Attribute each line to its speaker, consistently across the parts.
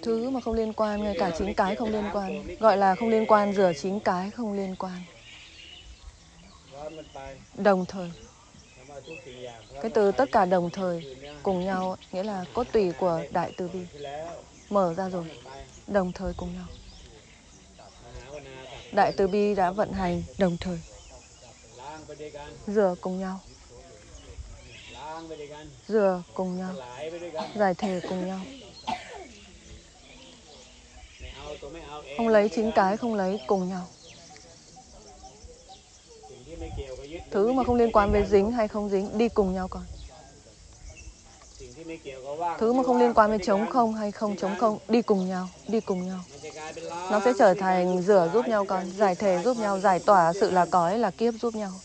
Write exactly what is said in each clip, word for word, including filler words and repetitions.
Speaker 1: thứ mà không liên quan, ngay cả chính cái không liên quan. Gọi là không liên quan, rửa chính cái không liên quan. Đồng thời. Cái từ tất cả đồng thời, cùng nhau, nghĩa là cốt tủy của Đại Từ Bi. Mở ra rồi, đồng thời cùng nhau. Đại Từ Bi đã vận hành đồng thời. Rửa cùng nhau. Rửa cùng nhau. Giải thể cùng nhau. Không lấy chính cái, không lấy cùng nhau. Thứ mà không liên quan với dính hay không dính, đi cùng nhau con. Thứ mà không liên quan với trống không hay không trống không, đi cùng nhau, đi cùng nhau. Nó sẽ trở thành rửa giúp nhau con, giải thể giúp nhau, giải tỏa sự là cõi là kiếp giúp nhau.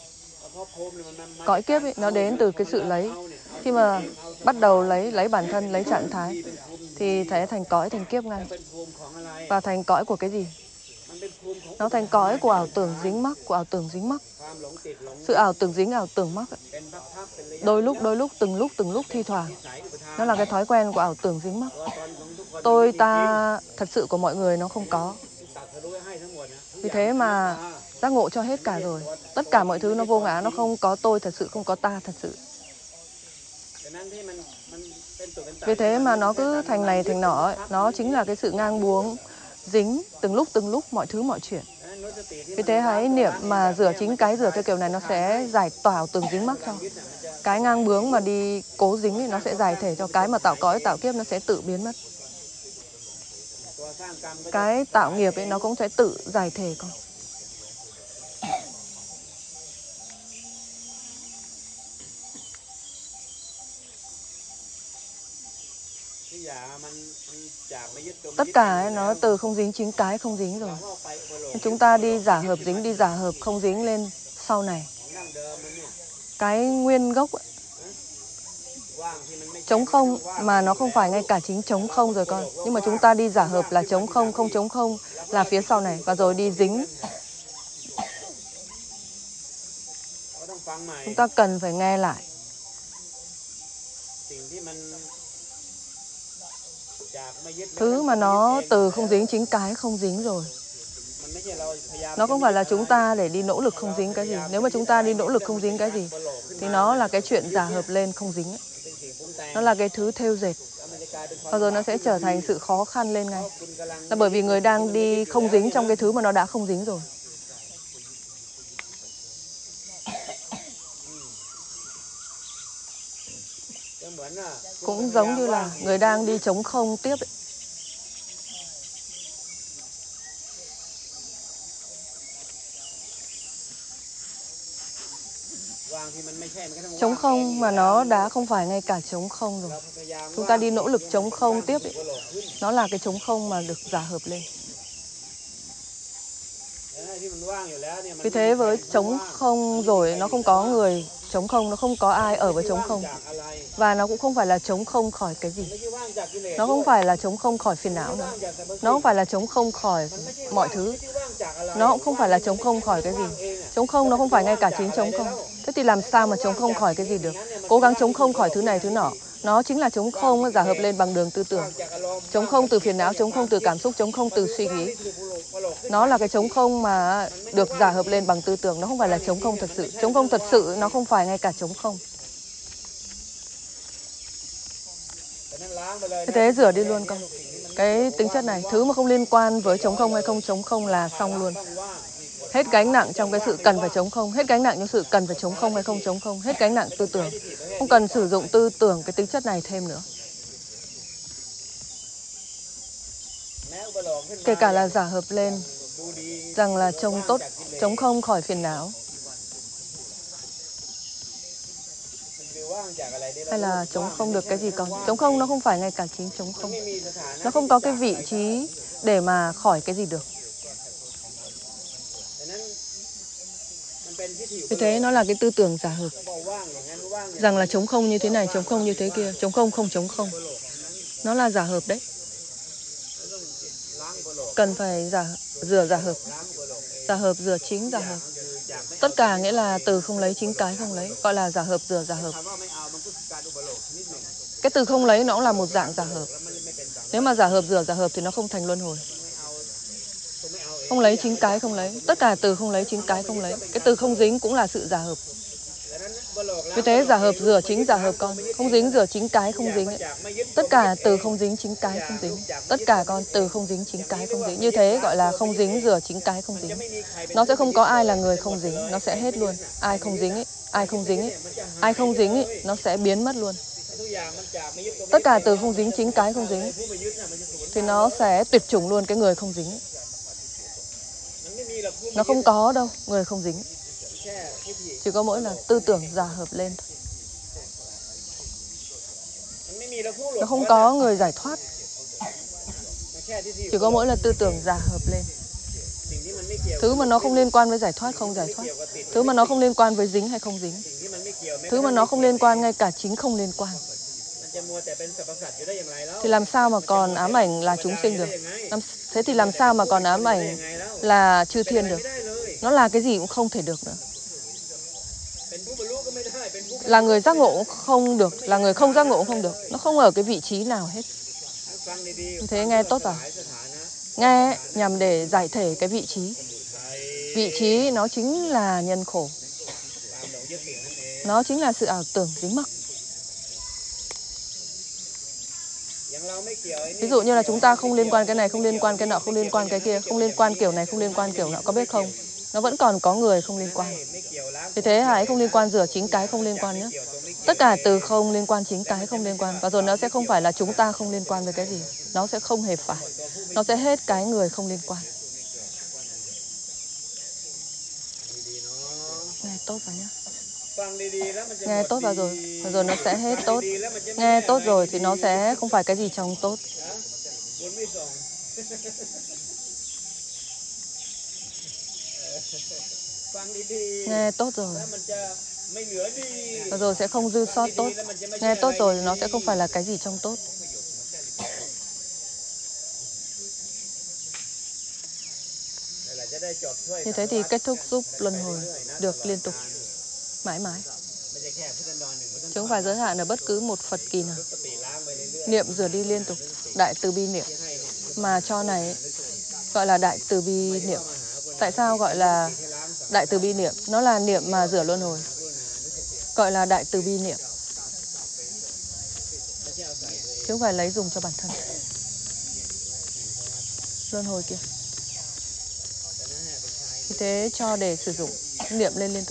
Speaker 1: Cõi kiếp ấy, nó đến từ cái sự lấy. Khi mà bắt đầu lấy, lấy bản thân, lấy trạng thái, thì sẽ thành cõi, thành kiếp ngay. Và thành cõi của cái gì? Nó thành cõi của ảo tưởng dính mắc, của ảo tưởng dính mắc. Sự ảo tưởng dính, ảo tưởng mắc. Đôi lúc, đôi lúc, từng lúc, từng lúc, thi thoảng. Nó là cái thói quen của ảo tưởng dính mắc. Tôi, ta, thật sự của mọi người nó không có. Vì thế mà giác ngộ cho hết cả rồi. Tất cả mọi thứ nó vô ngã, nó không có tôi thật sự, không có ta thật sự. Vì thế mà nó cứ thành này thành nọ ấy. Nó chính là cái sự ngang buông, dính, từng lúc từng lúc, mọi thứ mọi chuyện. Vì thế hãy niệm mà rửa chính cái rửa theo kiểu này, nó sẽ giải tỏa ảo tưởng dính mắc cho. Cái ngang bướng mà đi cố dính thì nó sẽ giải thể cho. Cái mà tạo cõi, tạo kiếp nó sẽ tự biến mất. Cái tạo nghiệp ấy nó cũng sẽ tự giải thể con. Tất cả ấy, nó từ không dính chính cái không dính rồi. Chúng ta đi giả hợp dính, đi giả hợp không dính lên sau này. Cái nguyên gốc ấy, trống không mà nó không phải ngay cả chính trống không rồi con. Nhưng mà chúng ta đi giả hợp là trống không, không trống không là phía sau này. Và rồi đi dính. Chúng ta cần phải nghe lại. Thứ mà nó từ không dính chính cái không dính rồi. Nó không phải là chúng ta để đi nỗ lực không dính cái gì. Nếu mà chúng ta đi nỗ lực không dính cái gì thì nó là cái chuyện giả hợp lên không dính ấy. Nó là cái thứ thêu dệt. Và rồi nó sẽ trở thành sự khó khăn lên ngay. Là bởi vì người đang đi không dính trong cái thứ mà nó đã không dính rồi. Cũng giống như là người đang đi trống không tiếp ấy. Trống không mà nó đã không phải ngay cả trống không rồi. Chúng ta đi nỗ lực trống không tiếp ấy. Nó là cái trống không mà được giả hợp lên. Vì thế với trống không rồi nó không có người trống không, nó không có ai ở với trống không. Và nó cũng không phải là trống không khỏi cái gì. Nó không phải là trống không khỏi phiền não nữa. Nó không phải là trống không khỏi mọi thứ. Nó cũng không phải là trống không khỏi cái gì. Trống không nó không phải ngay cả chính trống không. Thế thì làm sao mà trống không khỏi cái gì được? Cố gắng trống không khỏi thứ này thứ nọ. Nó chính là trống không giả hợp lên bằng đường tư tưởng. Trống không từ phiền não, trống không từ cảm xúc, trống không từ suy nghĩ. Nó là cái trống không mà được giả hợp lên bằng tư tưởng. Nó không phải là trống không thật sự. Trống không thật sự nó không phải ngay cả trống không. Thế thế rửa đi luôn con. Cái tính chất này, thứ mà không liên quan với trống không hay không trống không là xong luôn. Hết gánh nặng trong cái sự cần phải trống không. Hết gánh nặng trong sự cần phải trống không hay không trống không. Hết gánh nặng tư tưởng. Không cần sử dụng tư tưởng cái tính chất này thêm nữa. Kể cả là giả hợp lên rằng là trông tốt, trống không khỏi phiền não. Hay là trống không được cái gì con. Trống không nó không phải ngay cả chính trống không. Nó không có cái vị trí để mà khỏi cái gì được. Vì thế nó là cái tư tưởng giả hợp. Rằng là trống không như thế này, trống không như thế kia. Trống không không trống không. Nó là giả hợp đấy. Cần phải giả, rửa giả hợp. Giả hợp, rửa chính, giả hợp. Tất cả nghĩa là từ không lấy chính cái không lấy. Gọi là giả hợp, rửa giả hợp. Cái từ không lấy nó cũng là một dạng giả hợp. Nếu mà giả hợp rửa giả hợp thì nó không thành luân hồi. Không lấy chính cái không lấy. Tất cả từ không lấy chính cái không lấy. Cái từ không dính cũng là sự giả hợp. Vì thế giả hợp rửa chính giả hợp con. Không dính rửa chính cái không dính ấy. Tất cả từ không dính chính cái không dính. Tất cả con từ không dính chính cái không dính. Như thế gọi là không dính rửa chính cái không dính. Nó sẽ không có ai là người không dính. Nó sẽ hết luôn. Ai không dính ấy, ai không dính ấy, ai không dính ấy, nó sẽ biến mất luôn. Tất cả từ không dính chính cái không dính ấy, thì nó sẽ tuyệt chủng luôn cái người không dính ấy. Nó không có đâu người không dính. Chỉ có mỗi là tư tưởng giả hợp lên thôi. Nó không có người giải thoát. Chỉ có mỗi là tư tưởng giả hợp lên. Thứ mà nó không liên quan với giải thoát không giải thoát. Thứ mà nó không liên quan với dính hay không dính. Thứ mà nó không liên quan ngay cả chính không liên quan. Thì làm sao mà còn ám ảnh là chúng sinh được? Thế thì làm sao mà còn ám ảnh là chư thiên được? Nó là cái gì cũng không thể được nữa. Là người giác ngộ cũng không được, là người không giác ngộ cũng không được. Nó không ở cái vị trí nào hết. Thế nghe tốt vào. Nghe nhằm để giải thể cái vị trí. Vị trí nó chính là nhân khổ. Nó chính là sự ảo tưởng dính mắc. Ví dụ như là chúng ta không liên quan cái này, không liên quan cái nọ, không liên quan cái kia, không liên quan kiểu này, không liên quan kiểu nọ, có biết không? Nó vẫn còn có người không liên quan. Vì thế hãy không liên quan rửa chính cái không liên quan nhé. Tất cả từ không liên quan chính cái không liên quan. Và rồi nó sẽ không phải là chúng ta không liên quan với cái gì. Nó sẽ không hề phải. Nó sẽ hết cái người không liên quan. Nghe tốt vào nhé. Nghe tốt vào rồi. Và rồi nó sẽ hết tốt. Nghe tốt rồi thì nó sẽ không phải cái gì trong tốt. Nghe tốt rồi. Và rồi sẽ không dư sót tốt. Nghe tốt rồi nó sẽ không phải là cái gì trong tốt. Như thế thì kết thúc giúp luân hồi được liên tục, mãi mãi. Chứ không phải giới hạn ở bất cứ một Phật kỳ nào. Niệm rửa đi liên tục, đại từ bi niệm. Mà cho này gọi là đại từ bi niệm. Tại sao gọi là đại từ bi niệm? Nó là niệm mà rửa luân hồi. Gọi là đại từ bi niệm. Chứ không phải lấy dùng cho bản thân. Luân hồi kia. Vì thế cho để sử dụng, niệm lên liên tục.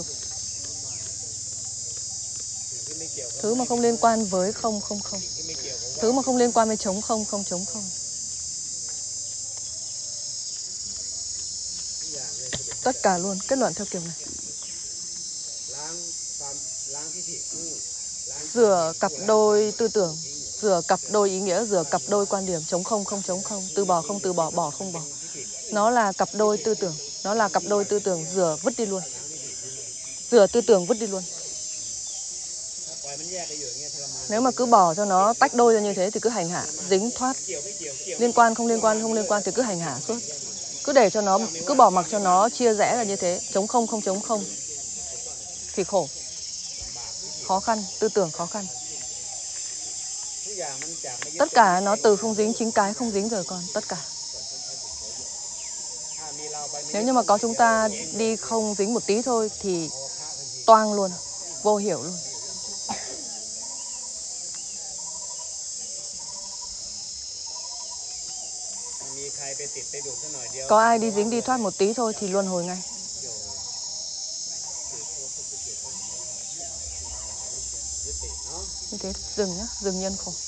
Speaker 1: Thứ mà không liên quan với không, không, không. Thứ mà không liên quan với chống không, không, chống không. Tất cả luôn, kết luận theo kiểu này. Rửa cặp đôi tư tưởng, rửa cặp đôi ý nghĩa, rửa cặp đôi quan điểm, chống không, không, chống không, từ bỏ, không từ bỏ, bỏ, không bỏ. Nó là cặp đôi tư tưởng, nó là cặp đôi tư tưởng, rửa vứt đi luôn. Rửa tư tưởng vứt đi luôn. Nếu mà cứ bỏ cho nó tách đôi ra như thế thì cứ hành hạ, dính thoát. Liên quan, không liên quan, không liên quan thì cứ hành hạ suốt. Cứ để cho nó, cứ bỏ mặc cho nó chia rẽ là như thế. Chống không, không chống không thì khổ. Khó khăn, tư tưởng khó khăn. Tất cả nó từ không dính chính cái không dính rồi con, tất cả. Nếu như mà có chúng ta đi không dính một tí thôi thì toang luôn, vô hiểu luôn. Có ai đi dính đi thoát một tí thôi thì luân hồi ngay. Như thế dừng nhá, dừng nhân khổ.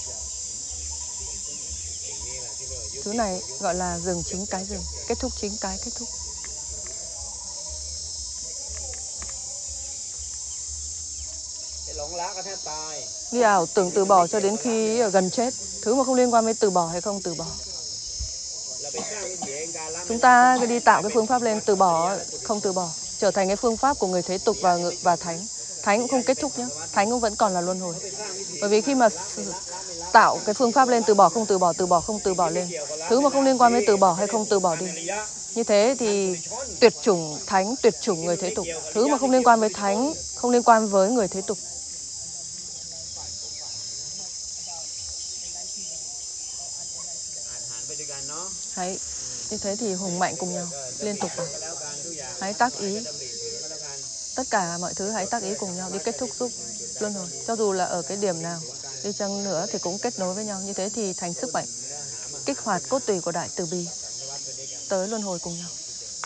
Speaker 1: Thứ này gọi là dừng chính cái dừng, kết thúc chính cái kết thúc. Đi ảo tưởng từ bỏ cho đến khi gần chết. Thứ mà không liên quan với từ bỏ hay không từ bỏ. Chúng ta đi tạo cái phương pháp lên từ bỏ, không từ bỏ, trở thành cái phương pháp của người thế tục và và thánh. Thánh cũng không kết thúc nhé, thánh cũng vẫn còn là luân hồi. Bởi vì khi mà tạo cái phương pháp lên từ bỏ, không từ bỏ, từ bỏ, không từ bỏ lên, thứ mà không liên quan với từ bỏ hay không từ bỏ đi. Như thế thì tuyệt chủng thánh, tuyệt chủng người thế tục. Thứ mà không liên quan với thánh, không liên quan với người thế tục. Hãy như thế thì hùng mạnh cùng nhau liên tục vào. Hãy tác ý, tất cả mọi thứ hãy tác ý cùng nhau đi kết thúc giúp luân hồi. Cho dù là ở cái điểm nào đi chăng nữa thì cũng kết nối với nhau. Như thế thì thành sức mạnh kích hoạt cốt tủy của đại từ bi tới luân hồi cùng nhau.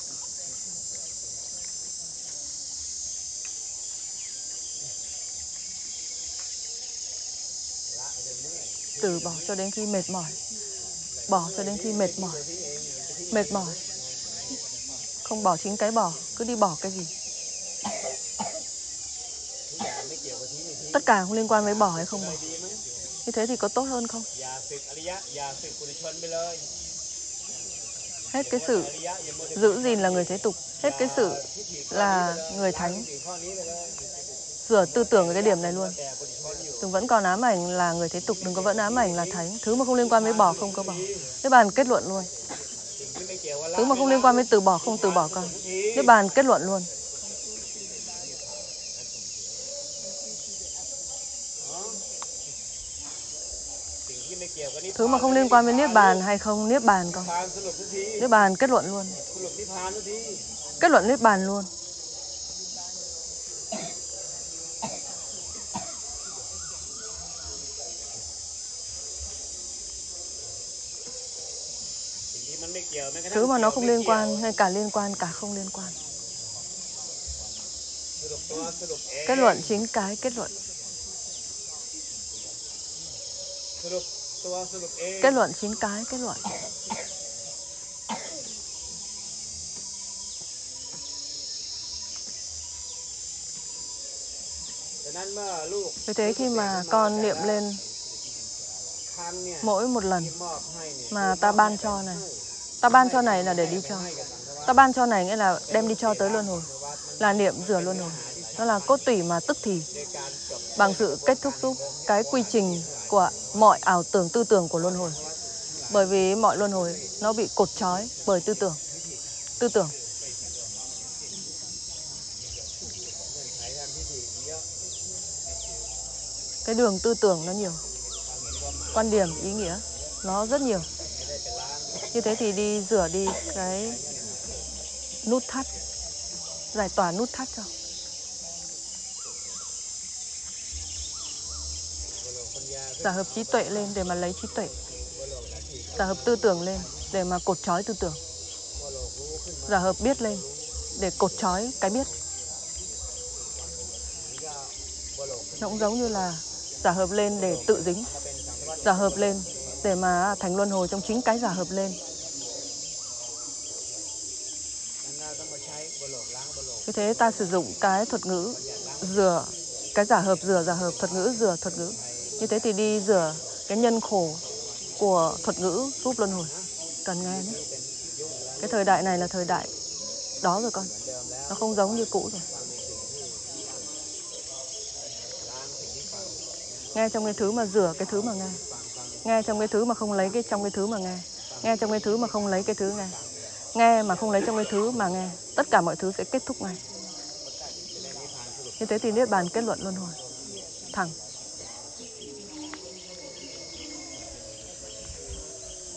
Speaker 1: Từ bỏ cho đến khi mệt mỏi. Bỏ cho đến khi mệt mỏi. Mệt mỏi. Không bỏ chính cái bỏ, cứ đi bỏ cái gì. Tất cả không liên quan với bỏ hay không bỏ. Như thế thì có tốt hơn không? Hết cái sự giữ gìn là người thế tục. Hết cái sự là người thánh. Rửa tư tưởng ở cái điểm này luôn. Đừng vẫn còn ám ảnh là người thế tục. Đừng có vẫn ám ảnh là thánh. Thứ mà không liên quan với bỏ không có bỏ. Niết bàn kết luận luôn. Thứ mà không liên quan với từ bỏ không từ bỏ con. Niết bàn kết luận luôn. Thứ mà không liên quan với niết bàn hay không niết bàn con. Niết bàn kết luận luôn. Kết luận niết bàn luôn. Thứ mà nó không liên quan, ngay cả liên quan, cả không liên quan. Kết luận chính cái kết luận. Kết luận chính cái kết luận. Vì thế khi mà con niệm lên mỗi một lần mà ta ban cho này, ta ban cho này là để đi cho. Ta ban cho này nghĩa là đem đi cho tới luân hồi. Là niệm rửa luân hồi. Nó là cốt tủy mà tức thì. Bằng sự kết thúc giúp cái quy trình của mọi ảo tưởng tư tưởng của luân hồi. Bởi vì mọi luân hồi nó bị cột trói bởi tư tưởng. Tư tưởng. Cái đường tư tưởng nó nhiều. Quan điểm, ý nghĩa nó rất nhiều. Như thế thì đi rửa đi cái nút thắt. Giải tỏa nút thắt cho. Giả hợp trí tuệ lên để mà lấy trí tuệ. Giả hợp tư tưởng lên để mà cột trói tư tưởng. Giả hợp biết lên để cột trói cái biết. Nó cũng giống như là giả hợp lên để tự dính. Giả hợp lên để mà thành luân hồi trong chính cái giả hợp lên. Vì thế ta sử dụng cái thuật ngữ rửa, cái giả hợp rửa giả hợp, thuật ngữ rửa thuật ngữ. Như thế thì đi rửa cái nhân khổ của thuật ngữ giúp luân hồi. Cần nghe nhé. Cái thời đại này là thời đại đó rồi con. Nó không giống như cũ rồi. Nghe trong cái thứ mà rửa cái thứ mà nghe. Nghe trong cái thứ mà không lấy cái trong cái thứ mà nghe. Nghe trong cái thứ mà không lấy cái thứ nghe. Nghe mà không lấy trong cái thứ mà nghe. Tất cả mọi thứ sẽ kết thúc ngay. Như thế thì niết bàn kết luận luân hồi. Thẳng.